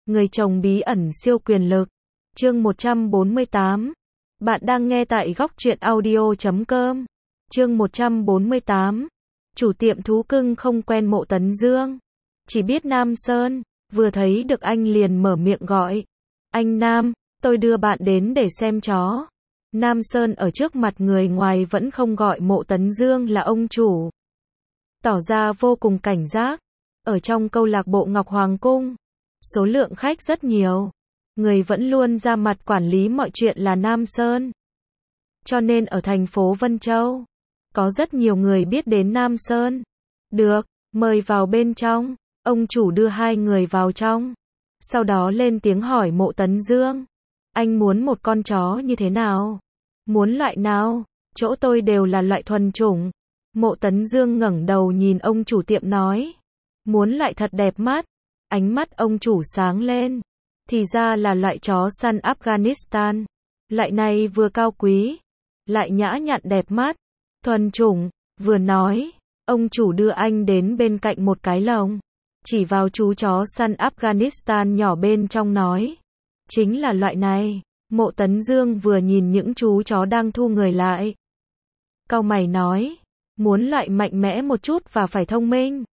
Người chồng bí ẩn siêu quyền lực. Chương 148. Bạn đang nghe tại góc truyện audio.com. Chương 148. Chủ tiệm thú cưng không quen Mộ Tấn Dương, chỉ biết Nam Sơn, vừa thấy được anh liền mở miệng gọi. Anh Nam, tôi đưa bạn đến để xem chó. Nam Sơn ở trước mặt người ngoài vẫn không gọi Mộ Tấn Dương là ông chủ, tỏ ra vô cùng cảnh giác. Ở trong câu lạc bộ Ngọc Hoàng Cung, số lượng khách rất nhiều, người vẫn luôn ra mặt quản lý mọi chuyện là Nam Sơn. Cho nên ở thành phố Vân Châu, có rất nhiều người biết đến Nam Sơn. Được, mời vào bên trong. Ông chủ đưa hai người vào trong, sau đó lên tiếng hỏi Mộ Tấn Dương. Anh muốn một con chó như thế nào? Muốn loại nào? Chỗ tôi đều là loại thuần chủng. Mộ Tấn Dương ngẩng đầu nhìn ông chủ tiệm nói. Muốn loại thật đẹp mắt. Ánh mắt ông chủ sáng lên. Thì ra là loại chó săn Afghanistan. Loại này vừa cao quý, lại nhã nhặn đẹp mắt. Thuần chủng. Vừa nói, ông chủ đưa anh đến bên cạnh một cái lồng, chỉ vào chú chó săn Afghanistan nhỏ bên trong nói. Chính là loại này. Mộ Tấn Dương vừa nhìn những chú chó đang thu người lại, cau mày nói. Muốn loại mạnh mẽ một chút và phải thông minh.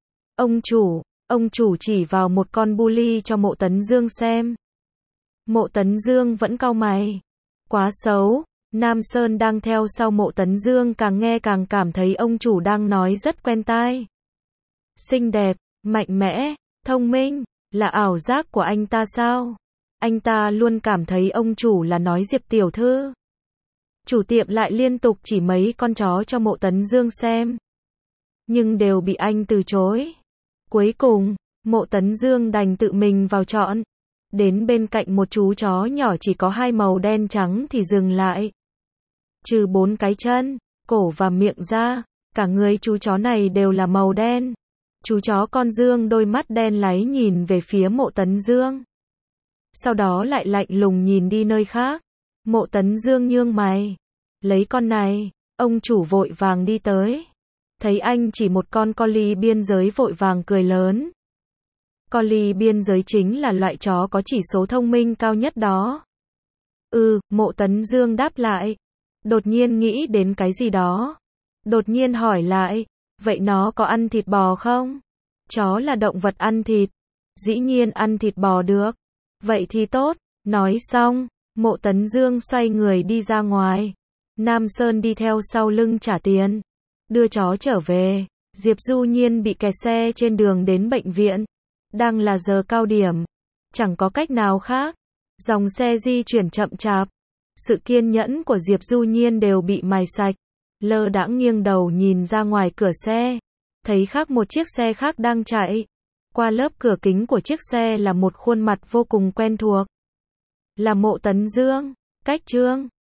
Ông chủ chỉ vào một con bully cho Mộ Tấn Dương xem. Mộ Tấn Dương vẫn cau mày. Quá xấu. Nam Sơn đang theo sau Mộ Tấn Dương càng nghe càng cảm thấy ông chủ đang nói rất quen tai. Xinh đẹp, mạnh mẽ, thông minh, là ảo giác của anh ta sao? Anh ta luôn cảm thấy ông chủ là nói Diệp tiểu thư. Chủ tiệm lại liên tục chỉ mấy con chó cho Mộ Tấn Dương xem, nhưng đều bị anh từ chối. Cuối cùng, Mộ Tấn Dương đành tự mình vào chọn. Đến bên cạnh một chú chó nhỏ chỉ có hai màu đen trắng thì dừng lại. Trừ 4 cái chân, cổ và miệng ra, cả người chú chó này đều là màu đen. Chú chó con Dương đôi mắt đen láy nhìn về phía Mộ Tấn Dương, sau đó lại lạnh lùng nhìn đi nơi khác. Mộ Tấn Dương nhướng mày. Lấy con này. Ông chủ vội vàng đi tới. Thấy anh chỉ một con collie biên giới vội vàng cười lớn. Collie biên giới chính là loại chó có chỉ số thông minh cao nhất đó. Mộ Tấn Dương đáp lại. Đột nhiên nghĩ đến cái gì đó. Đột nhiên hỏi lại. Vậy nó có ăn thịt bò không? Chó là động vật ăn thịt. Dĩ nhiên ăn thịt bò được. Vậy thì tốt. Nói xong, Mộ Tấn Dương xoay người đi ra ngoài. Nam Sơn đi theo sau lưng trả tiền, đưa chó trở về. Diệp Du Nhiên bị kẹt xe trên đường đến bệnh viện. Đang là giờ cao điểm, chẳng có cách nào khác. Dòng xe di chuyển chậm chạp. Sự kiên nhẫn của Diệp Du Nhiên đều bị mài sạch. Lơ đãng nghiêng đầu nhìn ra ngoài cửa xe, thấy khác một chiếc xe khác đang chạy. Qua lớp cửa kính của chiếc xe là một khuôn mặt vô cùng quen thuộc. Là Mộ Tấn Dương. Cách Trương